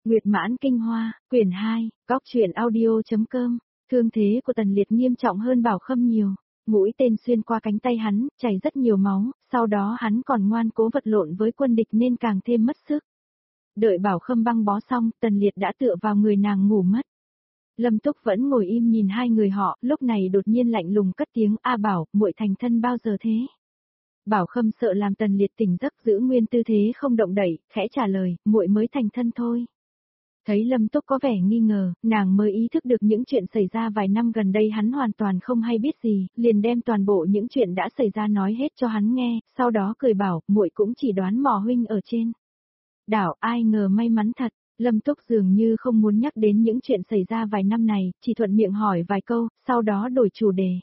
Nguyệt Mãn Kinh Hoa, quyển 2, Cóc truyện audio.com, thương thế của Tần Liệt nghiêm trọng hơn Bảo Khâm nhiều. Mũi tên xuyên qua cánh tay hắn, chảy rất nhiều máu, sau đó hắn còn ngoan cố vật lộn với quân địch nên càng thêm mất sức. Đợi Bảo Khâm băng bó xong, Tần Liệt đã tựa vào người nàng ngủ mất. Lâm Túc vẫn ngồi im nhìn hai người họ, lúc này đột nhiên lạnh lùng cất tiếng, "A Bảo, muội thành thân bao giờ thế?" Bảo Khâm sợ làm Tần Liệt tỉnh giấc, giữ nguyên tư thế không động đậy, khẽ trả lời, "Muội mới thành thân thôi." Thấy Lâm Túc có vẻ nghi ngờ, nàng mới ý thức được những chuyện xảy ra vài năm gần đây hắn hoàn toàn không hay biết gì, liền đem toàn bộ những chuyện đã xảy ra nói hết cho hắn nghe, sau đó cười bảo, "Muội cũng chỉ đoán mò huynh ở trên đảo, ai ngờ may mắn thật." Lâm Túc dường như không muốn nhắc đến những chuyện xảy ra vài năm này, chỉ thuận miệng hỏi vài câu, sau đó đổi chủ đề.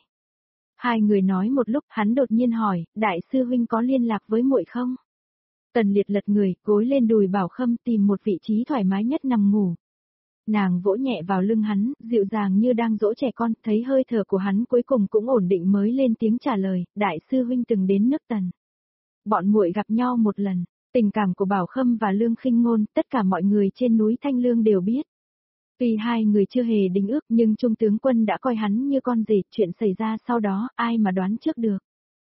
Hai người nói một lúc, hắn đột nhiên hỏi, "Đại sư huynh có liên lạc với muội không?" Tần Liệt lật người, gối lên đùi Bảo Khâm tìm một vị trí thoải mái nhất nằm ngủ. Nàng vỗ nhẹ vào lưng hắn, dịu dàng như đang dỗ trẻ con, thấy hơi thở của hắn cuối cùng cũng ổn định mới lên tiếng trả lời, "Đại sư huynh từng đến nước Tần. Bọn muội gặp nhau một lần." Tình cảm của Bảo Khâm và Lương Khinh Ngôn, tất cả mọi người trên núi Thanh Lương đều biết. Tuy hai người chưa hề đính ước nhưng Trung tướng quân đã coi hắn như con rể, chuyện xảy ra sau đó, ai mà đoán trước được.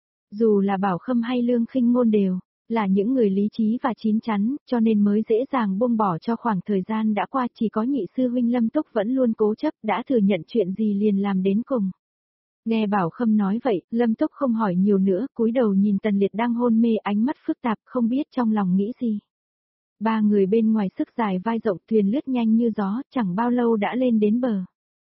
Dù là Bảo Khâm hay Lương Khinh Ngôn đều là những người lý trí và chín chắn, cho nên mới dễ dàng buông bỏ cho khoảng thời gian đã qua, chỉ có nhị sư huynh Lâm Túc vẫn luôn cố chấp, đã thừa nhận chuyện gì liền làm đến cùng. Nghe Bảo Khâm nói vậy, Lâm Túc không hỏi nhiều nữa, cúi đầu nhìn Tần Liệt đang hôn mê, ánh mắt phức tạp, không biết trong lòng nghĩ gì. Ba người bên ngoài sức dài vai rộng, thuyền lướt nhanh như gió, chẳng bao lâu đã lên đến bờ.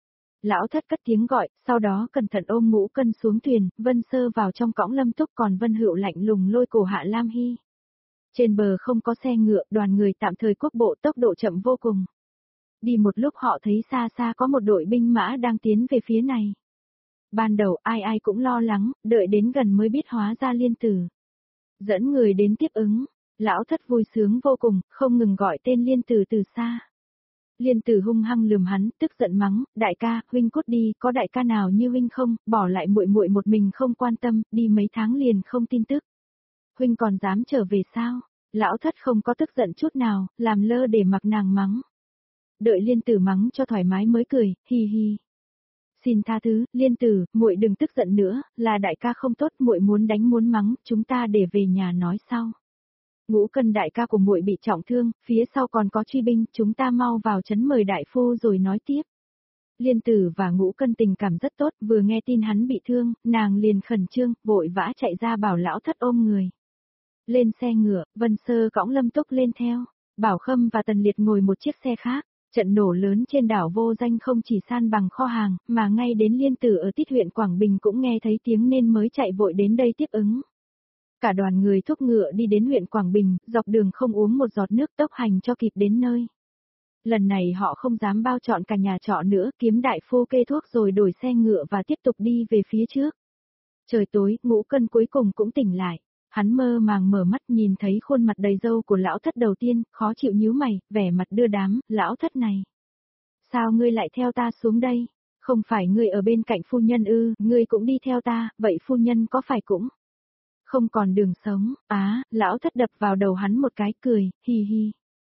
Lão Thất cất tiếng gọi, sau đó cẩn thận ôm Ngũ Cân xuống thuyền, Vân Sơ vào trong cõng Lâm Túc, còn Vân Hựu lạnh lùng lôi cổ Hạ Lam Hy. Trên bờ không có xe ngựa, đoàn người tạm thời quốc bộ, tốc độ chậm vô cùng. Đi một lúc họ thấy xa xa có một đội binh mã đang tiến về phía này. Ban đầu ai ai cũng lo lắng, đợi đến gần mới biết hóa ra Liên Tử. Dẫn người đến tiếp ứng, Lão Thất vui sướng vô cùng, không ngừng gọi tên Liên Tử từ xa. Liên Tử hung hăng lườm hắn, tức giận mắng, "Đại ca, huynh cút đi, có đại ca nào như huynh không, bỏ lại muội muội một mình không quan tâm, đi mấy tháng liền không tin tức. Huynh còn dám trở về sao?" Lão Thất không có tức giận chút nào, làm lơ để mặc nàng mắng. Đợi Liên Tử mắng cho thoải mái mới cười, hi hi. "Xin tha thứ, Liên Tử, muội đừng tức giận nữa, là đại ca không tốt, muội muốn đánh muốn mắng, chúng ta để về nhà nói sau. Ngũ Cân đại ca của muội bị trọng thương, phía sau còn có truy binh, chúng ta mau vào trấn mời đại phu rồi nói tiếp." Liên Tử và Ngũ Cân tình cảm rất tốt, vừa nghe tin hắn bị thương, nàng liền khẩn trương, vội vã chạy ra bảo Lão Thất ôm người. Lên xe ngựa, Vân Sơ cõng Lâm Túc lên theo, Bảo Khâm và Tần Liệt ngồi một chiếc xe khác. Trận nổ lớn trên đảo Vô Danh không chỉ san bằng kho hàng, mà ngay đến Liên Tử ở Tít huyện Quảng Bình cũng nghe thấy tiếng nên mới chạy vội đến đây tiếp ứng. Cả đoàn người thúc ngựa đi đến huyện Quảng Bình, dọc đường không uống một giọt nước, tốc hành cho kịp đến nơi. Lần này họ không dám bao trọn cả nhà trọ nữa, kiếm đại phu kê thuốc rồi đổi xe ngựa và tiếp tục đi về phía trước. Trời tối, Ngũ Cân cuối cùng cũng tỉnh lại. Hắn mơ màng mở mắt nhìn thấy khuôn mặt đầy râu của Lão Thất đầu tiên, khó chịu nhíu mày, vẻ mặt đưa đám, "Lão Thất này. Sao ngươi lại theo ta xuống đây? Không phải ngươi ở bên cạnh phu nhân ư, ngươi cũng đi theo ta, vậy phu nhân có phải cũng không còn đường sống?" Lão Thất đập vào đầu hắn một cái cười, hi hi.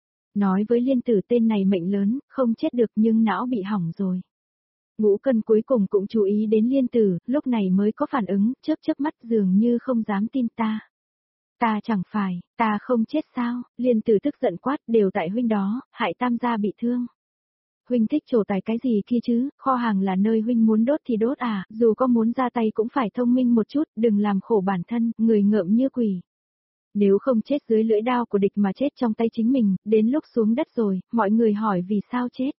Nói với Liên Tử tên này mệnh lớn, không chết được nhưng não bị hỏng rồi. Ngũ Cân cuối cùng cũng chú ý đến Liên Tử, lúc này mới có phản ứng, chớp chớp mắt dường như không dám tin ta. "Ta chẳng phải, ta không chết sao?" Liên Tử tức giận quát, "Đều tại huynh đó, hại Tam gia bị thương. Huynh thích trổ tài cái gì kia chứ, kho hàng là nơi huynh muốn đốt thì đốt à, dù có muốn ra tay cũng phải thông minh một chút, đừng làm khổ bản thân, người ngợm như quỷ. Nếu không chết dưới lưỡi đao của địch mà chết trong tay chính mình, đến lúc xuống đất rồi, mọi người hỏi vì sao chết.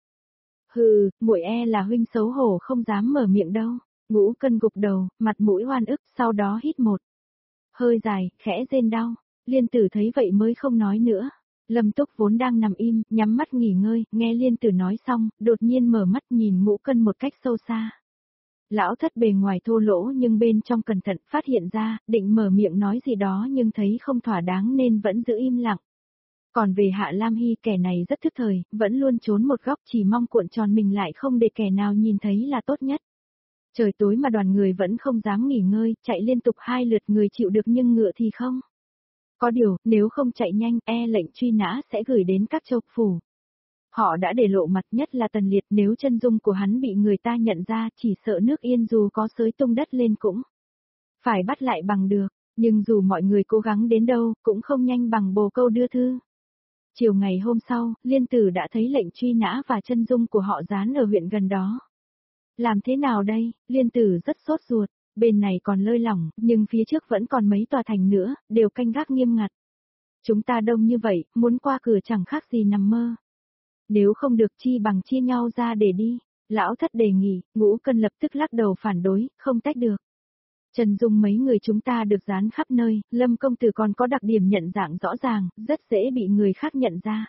Hừ, muội e là huynh xấu hổ không dám mở miệng đâu." Ngũ Cân gục đầu, mặt mũi oan ức, sau đó hít một hơi dài, khẽ rên đau. Liên Tử thấy vậy mới không nói nữa. Lâm Túc vốn đang nằm im, nhắm mắt nghỉ ngơi, nghe Liên Tử nói xong, đột nhiên mở mắt nhìn Ngũ Cân một cách sâu xa. Lão Thất bề ngoài thô lỗ nhưng bên trong cẩn thận, phát hiện ra, định mở miệng nói gì đó nhưng thấy không thỏa đáng nên vẫn giữ im lặng. Còn về Hạ Lam Hy, kẻ này rất thức thời, vẫn luôn trốn một góc, chỉ mong cuộn tròn mình lại không để kẻ nào nhìn thấy là tốt nhất. Trời tối mà đoàn người vẫn không dám nghỉ ngơi, chạy liên tục 2 lượt, người chịu được nhưng ngựa thì không. Có điều, nếu không chạy nhanh, e lệnh truy nã sẽ gửi đến các châu phủ. Họ đã để lộ mặt, nhất là Tần Liệt, nếu chân dung của hắn bị người ta nhận ra, chỉ sợ nước Yên dù có xới tung đất lên cũng phải bắt lại bằng được, nhưng dù mọi người cố gắng đến đâu, cũng không nhanh bằng bồ câu đưa thư. Chiều ngày hôm sau, Liên Tử đã thấy lệnh truy nã và chân dung của họ dán ở huyện gần đó. Làm thế nào đây? Liên Tử rất sốt ruột, bên này còn lơi lỏng, nhưng phía trước vẫn còn mấy tòa thành nữa, đều canh gác nghiêm ngặt. Chúng ta đông như vậy, muốn qua cửa chẳng khác gì nằm mơ. Nếu không được chi bằng chia nhau ra để đi. Lão Thất đề nghị, Ngũ Cân lập tức lắc đầu phản đối, không tách được. Trần dung mấy người chúng ta được dán khắp nơi, Lâm công tử còn có đặc điểm nhận dạng rõ ràng, rất dễ bị người khác nhận ra.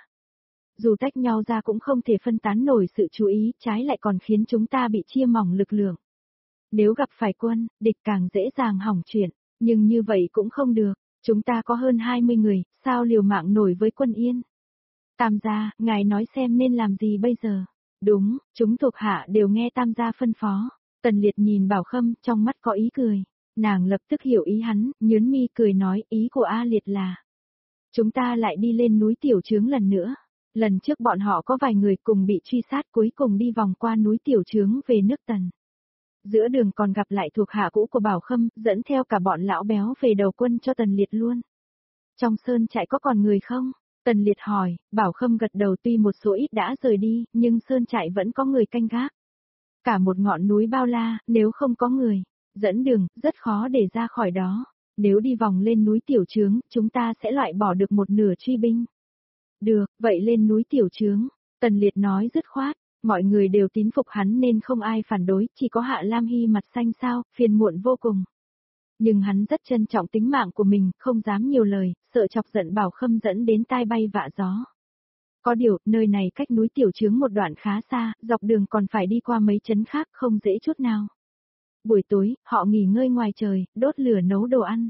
Dù tách nhau ra cũng không thể phân tán nổi sự chú ý, trái lại còn khiến chúng ta bị chia mỏng lực lượng. Nếu gặp phải quân, địch càng dễ dàng hỏng chuyện, nhưng như vậy cũng không được, chúng ta có hơn 20 người, sao liều mạng nổi với quân Yên. Tam gia, ngài nói xem nên làm gì bây giờ? Đúng, chúng thuộc hạ đều nghe Tam gia phân phó. Tần Liệt nhìn Bảo Khâm, trong mắt có ý cười. Nàng lập tức hiểu ý hắn, nhớn mi cười nói, ý của A Liệt là chúng ta lại đi lên núi Tiểu Trướng lần nữa. Lần trước bọn họ có vài người cùng bị truy sát, cuối cùng đi vòng qua núi Tiểu Trướng về nước Tần. Giữa đường còn gặp lại thuộc hạ cũ của Bảo Khâm, dẫn theo cả bọn lão béo về đầu quân cho Tần Liệt luôn. Trong sơn trại có còn người không? Tần Liệt hỏi, Bảo Khâm gật đầu, tuy một số ít đã rời đi, nhưng sơn trại vẫn có người canh gác. Cả một ngọn núi bao la, nếu không có người dẫn đường, rất khó để ra khỏi đó. Nếu đi vòng lên núi Tiểu Trướng, chúng ta sẽ loại bỏ được một nửa truy binh. Được, vậy lên núi Tiểu Trướng. Tần Liệt nói dứt khoát, mọi người đều tín phục hắn nên không ai phản đối, chỉ có Hạ Lam Hy mặt xanh xao, phiền muộn vô cùng. Nhưng hắn rất trân trọng tính mạng của mình, không dám nhiều lời, sợ chọc giận Bảo Khâm dẫn đến tai bay vạ gió. Có điều, nơi này cách núi Tiểu Trướng một đoạn khá xa, dọc đường còn phải đi qua mấy trấn khác, không dễ chút nào. Buổi tối, họ nghỉ ngơi ngoài trời, đốt lửa nấu đồ ăn.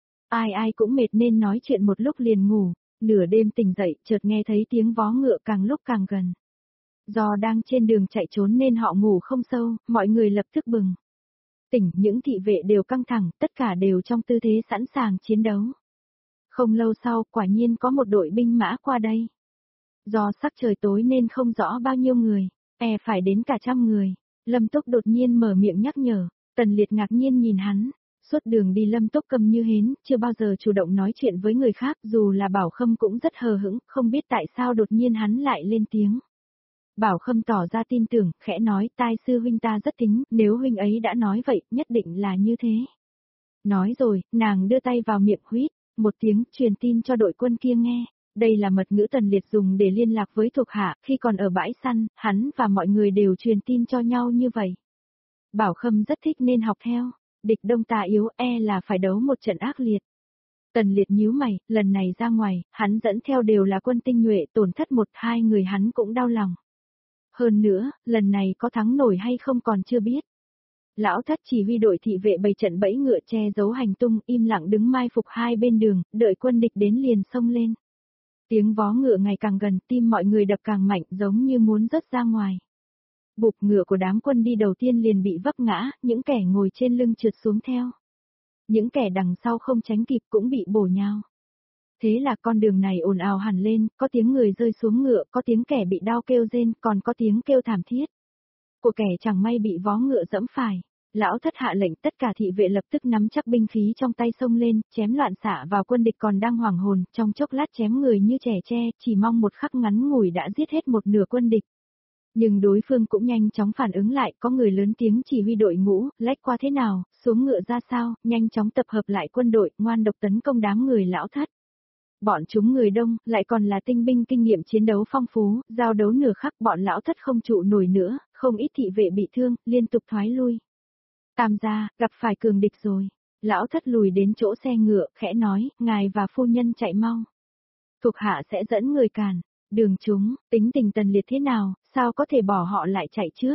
Ai ai cũng mệt nên nói chuyện một lúc liền ngủ, nửa đêm tỉnh dậy, chợt nghe thấy tiếng vó ngựa càng lúc càng gần. Do đang trên đường chạy trốn nên họ ngủ không sâu, mọi người lập tức bừng tỉnh, những thị vệ đều căng thẳng, tất cả đều trong tư thế sẵn sàng chiến đấu. Không lâu sau, quả nhiên có một đội binh mã qua đây. Do sắc trời tối nên không rõ bao nhiêu người, phải đến cả 100 người. Lâm Túc đột nhiên mở miệng nhắc nhở, Tần Liệt ngạc nhiên nhìn hắn. Suốt đường đi Lâm Túc câm như hến, chưa bao giờ chủ động nói chuyện với người khác, dù là Bảo Khâm cũng rất hờ hững, không biết tại sao đột nhiên hắn lại lên tiếng. Bảo Khâm tỏ ra tin tưởng, khẽ nói, tai sư huynh ta rất tính, nếu huynh ấy đã nói vậy, nhất định là như thế. Nói rồi, nàng đưa tay vào miệng huýt, một tiếng, truyền tin cho đội quân kia nghe. Đây là mật ngữ Tần Liệt dùng để liên lạc với thuộc hạ, khi còn ở bãi săn, hắn và mọi người đều truyền tin cho nhau như vậy. Bảo Khâm rất thích nên học theo, địch đông ta yếu, là phải đấu một trận ác liệt. Tần Liệt nhíu mày, lần này ra ngoài, hắn dẫn theo đều là quân tinh nhuệ, tổn thất 1-2 người hắn cũng đau lòng. Hơn nữa, lần này có thắng nổi hay không còn chưa biết. Lão Thất chỉ huy đội thị vệ bày trận bẫy ngựa che giấu hành tung, im lặng đứng mai phục hai bên đường, đợi quân địch đến liền xông lên. Tiếng vó ngựa ngày càng gần, tim mọi người đập càng mạnh, giống như muốn rớt ra ngoài. Bục ngựa của đám quân đi đầu tiên liền bị vấp ngã, những kẻ ngồi trên lưng trượt xuống theo. Những kẻ đằng sau không tránh kịp cũng bị bổ nhào. Thế là con đường này ồn ào hẳn lên, có tiếng người rơi xuống ngựa, có tiếng kẻ bị đau kêu rên, còn có tiếng kêu thảm thiết. Của kẻ chẳng may bị vó ngựa dẫm phải. Lão Thất hạ lệnh tất cả thị vệ lập tức nắm chắc binh khí trong tay xông lên, chém loạn xạ vào quân địch còn đang hoảng hồn, trong chốc lát chém người như trẻ tre, chỉ mong một khắc ngắn ngủi đã giết hết một nửa quân địch. Nhưng đối phương cũng nhanh chóng phản ứng lại, có người lớn tiếng chỉ huy đội ngũ, lách qua thế nào, xuống ngựa ra sao, nhanh chóng tập hợp lại quân đội, ngoan độc tấn công đám người Lão Thất. Bọn chúng người đông, lại còn là tinh binh kinh nghiệm chiến đấu phong phú, giao đấu nửa khắc bọn Lão Thất không trụ nổi nữa, không ít thị vệ bị thương, liên tục thoái lui. Tam gia, gặp phải cường địch rồi. Lão Thất lùi đến chỗ xe ngựa, khẽ nói, ngài và phu nhân chạy mau. Thuộc hạ sẽ dẫn người cản. Đường chúng, tính tình Tần Liệt thế nào, sao có thể bỏ họ lại chạy trước.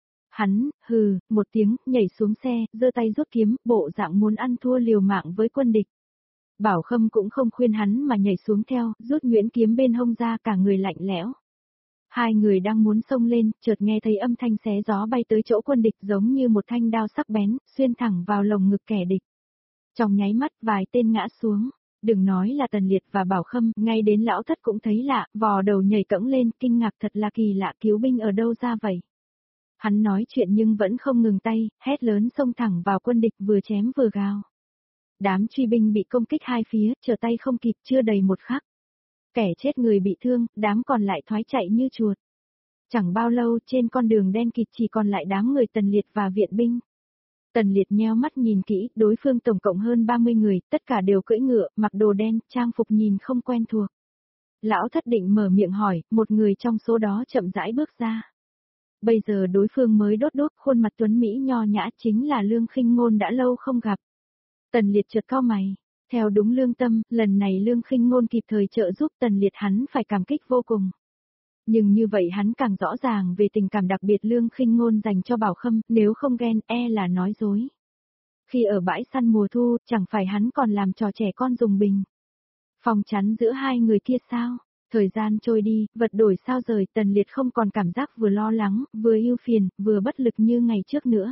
Hắn, hừ, một tiếng, nhảy xuống xe, giơ tay rút kiếm, bộ dạng muốn ăn thua liều mạng với quân địch. Bảo Khâm cũng không khuyên hắn mà nhảy xuống theo, rút nhuyễn kiếm bên hông ra, cả người lạnh lẽo. Hai người đang muốn xông lên, chợt nghe thấy âm thanh xé gió bay tới chỗ quân địch giống như một thanh đao sắc bén, xuyên thẳng vào lồng ngực kẻ địch. Trong nháy mắt vài tên ngã xuống, Đừng nói là Tần Liệt và Bảo Khâm, ngay đến lão thất cũng thấy lạ, vò đầu nhảy cẫng lên, kinh ngạc thật là kỳ lạ, cứu binh ở đâu ra vậy? Hắn nói chuyện nhưng vẫn không ngừng tay, hét lớn xông thẳng vào quân địch vừa chém vừa gào. Đám truy binh bị công kích hai phía, trở tay không kịp chưa đầy một khắc. Kẻ chết người bị thương, đám còn lại thoái chạy như chuột. Chẳng bao lâu trên con đường đen kịt chỉ còn lại đám người Tần Liệt và viện binh. Tần Liệt nheo mắt nhìn kỹ, đối phương tổng cộng hơn 30 người, tất cả đều cưỡi ngựa, mặc đồ đen, trang phục nhìn không quen thuộc. Lão thất định mở miệng hỏi, một người trong số đó chậm rãi bước ra. Bây giờ đối phương mới đốt khuôn mặt tuấn Mỹ nho nhã chính là Lương Khinh Ngôn đã lâu không gặp. Tần Liệt chợt cau mày, theo đúng lương tâm, lần này Lương Khinh Ngôn kịp thời trợ giúp Tần Liệt hắn phải cảm kích vô cùng. Nhưng như vậy hắn càng rõ ràng về tình cảm đặc biệt Lương Khinh Ngôn dành cho Bảo Khâm, nếu không ghen là nói dối. Khi ở bãi săn mùa thu, chẳng phải hắn còn làm trò trẻ con dùng bình. Phòng chắn giữa hai người kia sao? Thời gian trôi đi, vật đổi sao rời, Tần Liệt không còn cảm giác vừa lo lắng, vừa ưu phiền, vừa bất lực như ngày trước nữa.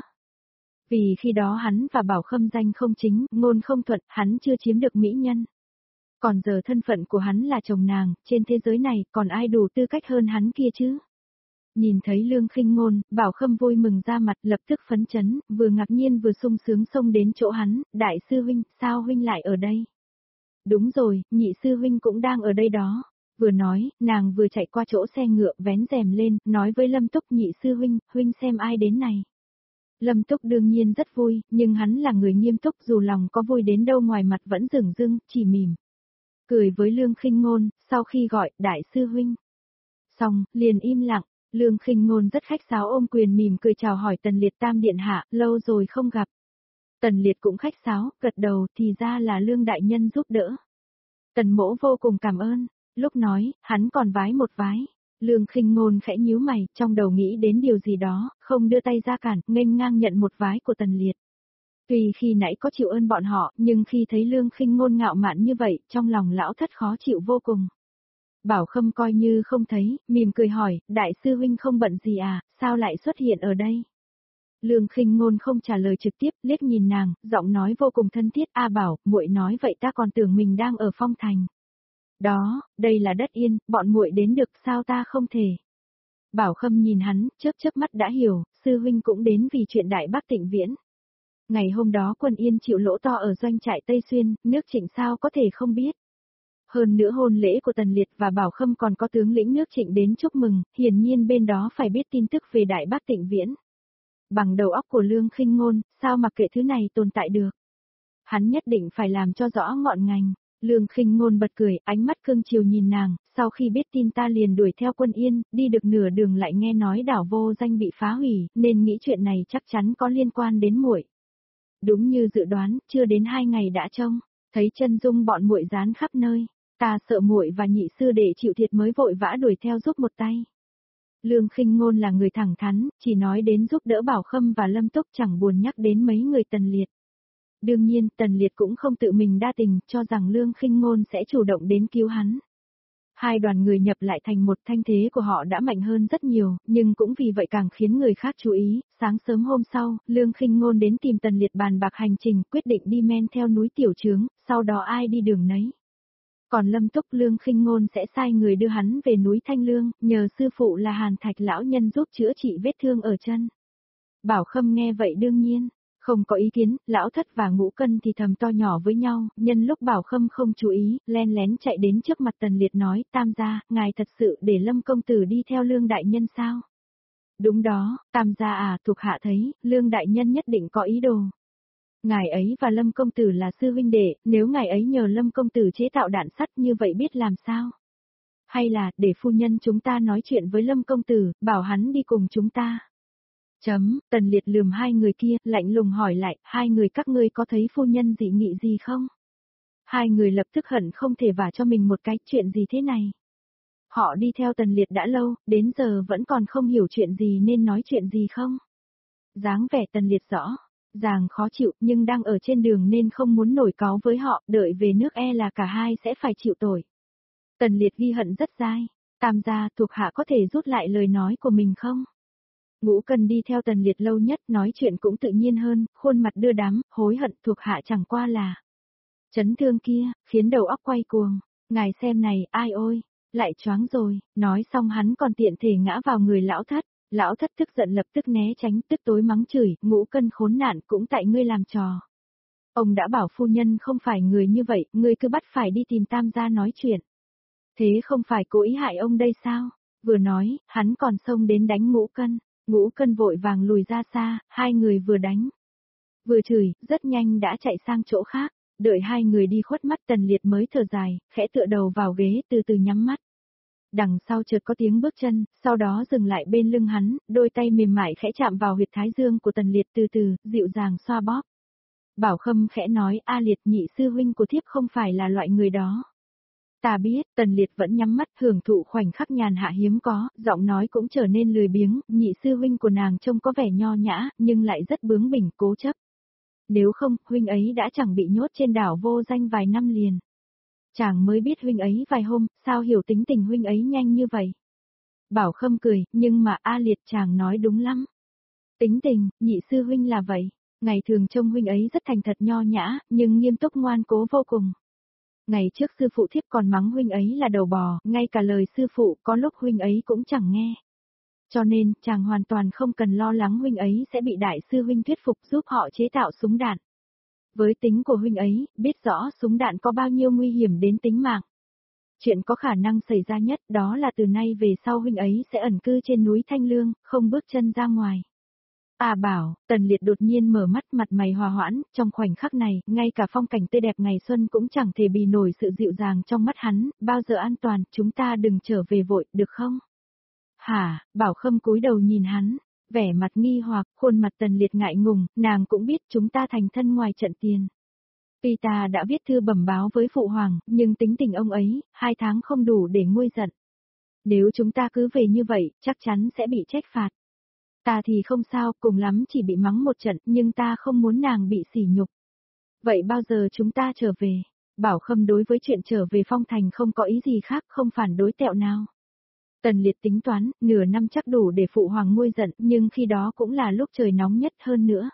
Vì khi đó hắn và Bảo Khâm danh không chính, ngôn không thuận, hắn chưa chiếm được mỹ nhân. Còn giờ thân phận của hắn là chồng nàng, trên thế giới này còn ai đủ tư cách hơn hắn kia chứ? Nhìn thấy Lương Khinh Ngôn, Bảo Khâm vui mừng ra mặt lập tức phấn chấn, vừa ngạc nhiên vừa sung sướng xông đến chỗ hắn, đại sư huynh, sao huynh lại ở đây? Đúng rồi, nhị sư huynh cũng đang ở đây đó. Vừa nói, nàng vừa chạy qua chỗ xe ngựa vén rèm lên, nói với Lâm Túc nhị sư huynh, huynh xem ai đến này. Lâm Túc đương nhiên rất vui, nhưng hắn là người nghiêm túc dù lòng có vui đến đâu ngoài mặt vẫn dửng dưng, chỉ mỉm. Cười với Lương Khinh Ngôn, sau khi gọi, đại sư huynh. Xong, liền im lặng, Lương Khinh Ngôn rất khách sáo ôm quyền mỉm cười chào hỏi Tần Liệt tam điện hạ, lâu rồi không gặp. Tần Liệt cũng khách sáo, gật đầu thì ra là Lương đại nhân giúp đỡ. Tần mỗ vô cùng cảm ơn, lúc nói, hắn còn vái một vái. Lương Khinh Ngôn khẽ nhíu mày, trong đầu nghĩ đến điều gì đó, không đưa tay ra cản, nghênh ngang nhận một vái của Tần Liệt. Tuy khi nãy có chịu ơn bọn họ, nhưng khi thấy Lương Khinh Ngôn ngạo mạn như vậy, trong lòng lão thất khó chịu vô cùng. Bảo Khâm coi như không thấy, mỉm cười hỏi, đại sư huynh không bận gì à, sao lại xuất hiện ở đây? Lương Khinh Ngôn không trả lời trực tiếp, liếc nhìn nàng, giọng nói vô cùng thân thiết, a Bảo, muội nói vậy ta còn tưởng mình đang ở Phong Thành. Đó, đây là đất yên, bọn muội đến được sao ta không thể. Bảo Khâm nhìn hắn, chớp mắt đã hiểu, sư huynh cũng đến vì chuyện Đại Bắc Tịnh Viễn. Ngày hôm đó quân Yên chịu lỗ to ở doanh trại Tây Xuyên, nước Trịnh sao có thể không biết. Hơn nữa hôn lễ của Tần Liệt và Bảo Khâm còn có tướng lĩnh nước Trịnh đến chúc mừng, hiển nhiên bên đó phải biết tin tức về Đại Bắc Tịnh Viễn. Bằng đầu óc của Lương Khinh Ngôn, sao mặc kệ thứ này tồn tại được. Hắn nhất định phải làm cho rõ ngọn ngành. Lương Khinh Ngôn bật cười, ánh mắt cương chiều nhìn nàng, sau khi biết tin ta liền đuổi theo quân Yên, đi được nửa đường lại nghe nói đảo Vô Danh bị phá hủy, nên nghĩ chuyện này chắc chắn có liên quan đến muội. Đúng như dự đoán, chưa đến 2 ngày đã trông, thấy chân dung bọn muội dán khắp nơi, ta sợ muội và nhị sư đệ chịu thiệt mới vội vã đuổi theo giúp một tay. Lương Khinh Ngôn là người thẳng thắn, chỉ nói đến giúp đỡ Bảo Khâm và Lâm Túc chẳng buồn nhắc đến mấy người Tần Liệt. Đương nhiên, Tần Liệt cũng không tự mình đa tình, cho rằng Lương Khinh Ngôn sẽ chủ động đến cứu hắn. Hai đoàn người nhập lại thành một, thanh thế của họ đã mạnh hơn rất nhiều, nhưng cũng vì vậy càng khiến người khác chú ý. Sáng sớm hôm sau, Lương Khinh Ngôn đến tìm Tần Liệt bàn bạc hành trình, quyết định đi men theo núi Tiểu Trướng, sau đó ai đi đường nấy. Còn Lâm Túc, Lương Khinh Ngôn sẽ sai người đưa hắn về núi Thanh Lương, nhờ sư phụ là Hàn Thạch lão nhân giúp chữa trị vết thương ở chân. Bảo Khâm nghe vậy đương nhiên không có ý kiến, lão thất và Ngũ Cân thì thầm to nhỏ với nhau, nhân lúc Bảo Khâm không chú ý, len lén chạy đến trước mặt Tần Liệt nói, tam gia, ngài thật sự để Lâm công tử đi theo Lương đại nhân sao? Đúng đó, tam gia à, thuộc hạ thấy, Lương đại nhân nhất định có ý đồ. Ngài ấy và Lâm công tử là sư huynh đệ, nếu ngài ấy nhờ Lâm công tử chế tạo đạn sắt như vậy biết làm sao? Hay là, để phu nhân chúng ta nói chuyện với Lâm công tử, bảo hắn đi cùng chúng ta. Tần Liệt lườm hai người kia, lạnh lùng hỏi lại, hai người các ngươi có thấy phu nhân dị nghị gì không? Hai người lập tức hận không thể vả cho mình một cái, chuyện gì thế này? Họ đi theo Tần Liệt đã lâu, đến giờ vẫn còn không hiểu chuyện gì nên nói chuyện gì không? Dáng vẻ Tần Liệt rõ ràng khó chịu, nhưng đang ở trên đường nên không muốn nổi cáu với họ, đợi về nước là cả hai sẽ phải chịu tội. Tần Liệt ghi hận rất dai, tam gia thuộc hạ có thể rút lại lời nói của mình không? Ngũ Cân đi theo Tần Liệt lâu nhất, nói chuyện cũng tự nhiên hơn, khuôn mặt đưa đám, hối hận thuộc hạ chẳng qua là. Chấn thương kia, khiến đầu óc quay cuồng. Ngài xem này, ai ôi, lại choáng rồi, nói xong hắn còn tiện thể ngã vào người lão thất. Lão thất tức giận lập tức né tránh, tức tối mắng chửi, Ngũ Cân khốn nạn cũng tại ngươi làm trò. Ông đã bảo phu nhân không phải người như vậy, ngươi cứ bắt phải đi tìm Tam gia nói chuyện. Thế không phải cố ý hại ông đây sao? Vừa nói, hắn còn xông đến đánh Ngũ Cân. Ngũ Cân vội vàng lùi ra xa, hai người vừa đánh. Vừa chửi, rất nhanh đã chạy sang chỗ khác. Đợi hai người đi khuất mắt Tần Liệt mới thở dài, khẽ tựa đầu vào ghế từ từ nhắm mắt. Đằng sau chợt có tiếng bước chân, sau đó dừng lại bên lưng hắn, đôi tay mềm mại khẽ chạm vào huyệt thái dương của Tần Liệt từ từ, dịu dàng xoa bóp. Bảo Khâm khẽ nói, A Liệt, nhị sư huynh của thiếp không phải là loại người đó. Ta biết, Tần Liệt vẫn nhắm mắt hưởng thụ khoảnh khắc nhàn hạ hiếm có, giọng nói cũng trở nên lười biếng, nhị sư huynh của nàng trông có vẻ nho nhã, nhưng lại rất bướng bỉnh cố chấp. Nếu không, huynh ấy đã chẳng bị nhốt trên đảo vô danh vài năm liền. Chàng mới biết huynh ấy vài hôm, sao hiểu tính tình huynh ấy nhanh như vậy. Bảo Khâm cười, nhưng mà A Liệt chàng nói đúng lắm. Tính tình, nhị sư huynh là vậy. Ngày thường trông huynh ấy rất thành thật nho nhã, nhưng nghiêm túc ngoan cố vô cùng. Ngày trước sư phụ thiếp còn mắng huynh ấy là đầu bò, ngay cả lời sư phụ có lúc huynh ấy cũng chẳng nghe. Cho nên, chàng hoàn toàn không cần lo lắng huynh ấy sẽ bị đại sư huynh thuyết phục giúp họ chế tạo súng đạn. Với tính của huynh ấy, biết rõ súng đạn có bao nhiêu nguy hiểm đến tính mạng. Chuyện có khả năng xảy ra nhất đó là từ nay về sau huynh ấy sẽ ẩn cư trên núi Thanh Lương, không bước chân ra ngoài. À bảo, Tần Liệt đột nhiên mở mắt, mặt mày hòa hoãn, trong khoảnh khắc này, ngay cả phong cảnh tươi đẹp ngày xuân cũng chẳng thể bì nổi sự dịu dàng trong mắt hắn, bao giờ an toàn, chúng ta đừng trở về vội, được không? Hả, Bảo Khâm cúi đầu nhìn hắn, vẻ mặt nghi hoặc, khuôn mặt Tần Liệt ngại ngùng, nàng cũng biết chúng ta thành thân ngoài trận tiền. Tuy ta đã viết thư bẩm báo với Phụ Hoàng, nhưng tính tình ông ấy, 2 tháng không đủ để nguôi giận. Nếu chúng ta cứ về như vậy, chắc chắn sẽ bị trách phạt. Ta thì không sao, cùng lắm chỉ bị mắng một trận, nhưng ta không muốn nàng bị sỉ nhục. Vậy bao giờ chúng ta trở về? Bảo Khâm đối với chuyện trở về Phong Thành không có ý gì khác, không phản đối tẹo nào. Tần Liệt tính toán, nửa năm chắc đủ để Phụ Hoàng nguôi giận, nhưng khi đó cũng là lúc trời nóng nhất hơn nữa.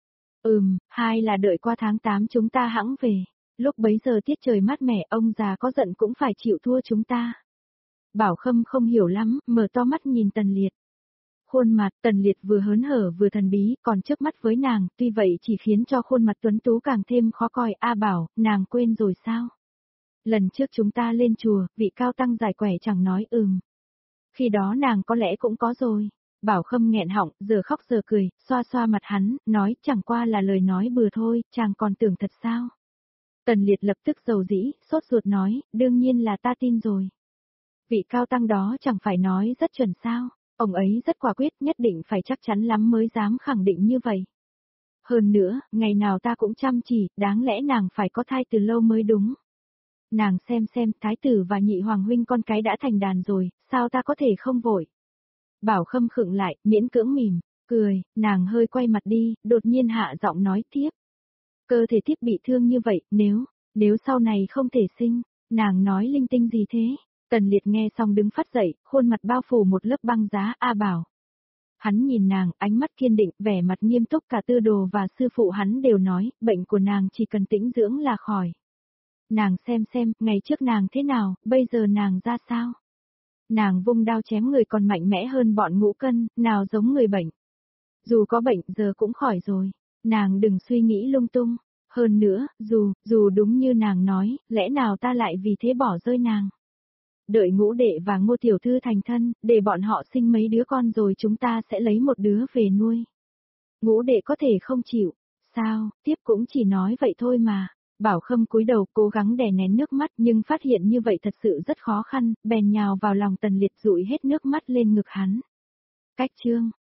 Hay là đợi qua tháng 8 chúng ta hẵng về. Lúc bấy giờ tiết trời mát mẻ, ông già có giận cũng phải chịu thua chúng ta. Bảo Khâm không hiểu lắm, mở to mắt nhìn Tần Liệt. Khuôn mặt Tần Liệt vừa hớn hở vừa thần bí, còn trước mắt với nàng, tuy vậy chỉ khiến cho khuôn mặt tuấn tú càng thêm khó coi. A Bảo, nàng quên rồi sao? Lần trước chúng ta lên chùa, vị cao tăng giải quẻ chẳng nói Khi đó nàng có lẽ cũng có rồi. Bảo Khâm nghẹn họng, giờ khóc giờ cười, xoa xoa mặt hắn, nói chẳng qua là lời nói bừa thôi, chàng còn tưởng thật sao? Tần Liệt lập tức dầu dĩ, sốt ruột nói, đương nhiên là ta tin rồi. Vị cao tăng đó chẳng phải nói rất chuẩn sao? Ông ấy rất quả quyết, nhất định phải chắc chắn lắm mới dám khẳng định như vậy. Hơn nữa, ngày nào ta cũng chăm chỉ, đáng lẽ nàng phải có thai từ lâu mới đúng. Nàng xem, thái tử và nhị hoàng huynh con cái đã thành đàn rồi, sao ta có thể không vội? Bảo Khâm khựng lại, miễn cưỡng mỉm, cười, nàng hơi quay mặt đi, đột nhiên hạ giọng nói tiếp. Cơ thể thiếp bị thương như vậy, nếu sau này không thể sinh, nàng nói linh tinh gì thế? Tần Liệt nghe xong đứng phát dậy, khuôn mặt bao phủ một lớp băng giá. A Bảo. Hắn nhìn nàng, ánh mắt kiên định, vẻ mặt nghiêm túc, cả Tư Đồ và sư phụ hắn đều nói, bệnh của nàng chỉ cần tĩnh dưỡng là khỏi. Nàng xem, ngày trước nàng thế nào, bây giờ nàng ra sao? Nàng vung đao chém người còn mạnh mẽ hơn bọn Ngũ Cân, nào giống người bệnh. Dù có bệnh giờ cũng khỏi rồi, nàng đừng suy nghĩ lung tung. Hơn nữa, dù đúng như nàng nói, lẽ nào ta lại vì thế bỏ rơi nàng? Đợi Ngũ đệ và Ngô tiểu thư thành thân, để bọn họ sinh mấy đứa con rồi chúng ta sẽ lấy một đứa về nuôi. Ngũ đệ có thể không chịu, sao, tiếp cũng chỉ nói vậy thôi mà. Bảo Khâm cúi đầu cố gắng đè nén nước mắt nhưng phát hiện như vậy thật sự rất khó khăn, bèn nhào vào lòng Tần Liệt dụi hết nước mắt lên ngực hắn. Cách chương